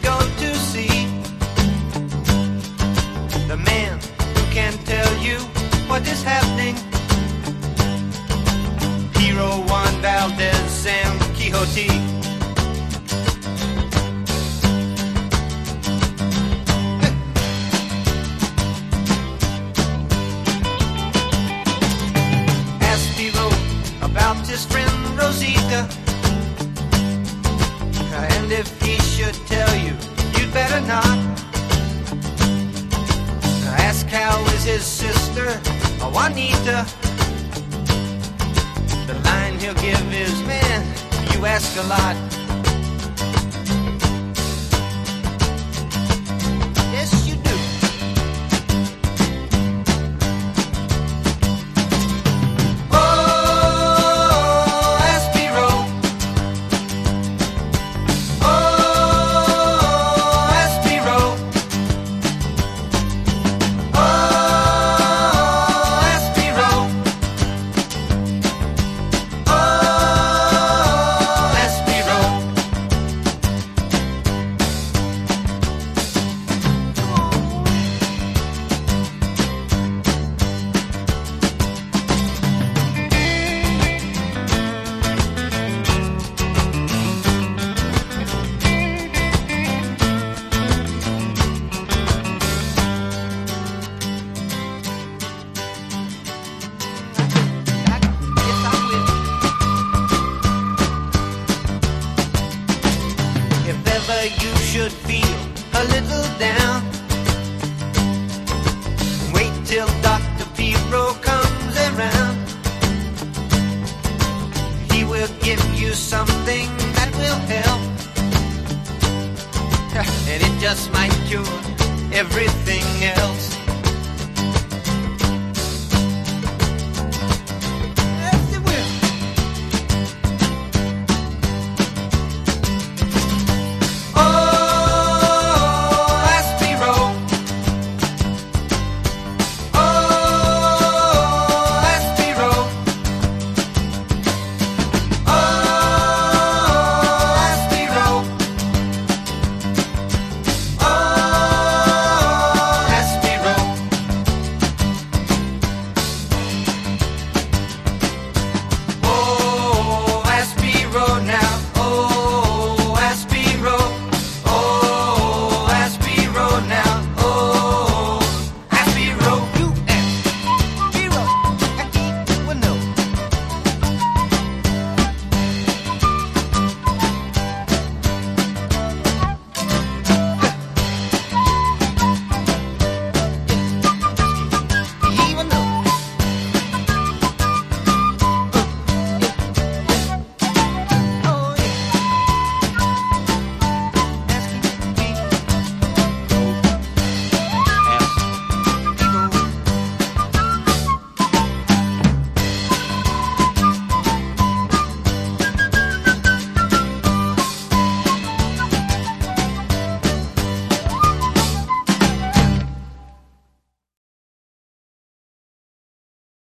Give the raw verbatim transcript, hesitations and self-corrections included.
go to see the man who can tell you what is happening. Hero Juan Valdez and Quixote. Aspie wrote about his friend Rosita, and if he should tell you, you'd better not. Ask how is his sister, Juanita. The line he'll give is, man, you ask a lot. Yes, you do. Oh, Aspie wrote. Oh, Aspie wrote. Oh, Aspie wrote. Oh, Aspie wrote. Yes, I will. If ever you should feel a little down, wait till Doctor Piro comes around. He will give you something that will help, and it just might cure everything else.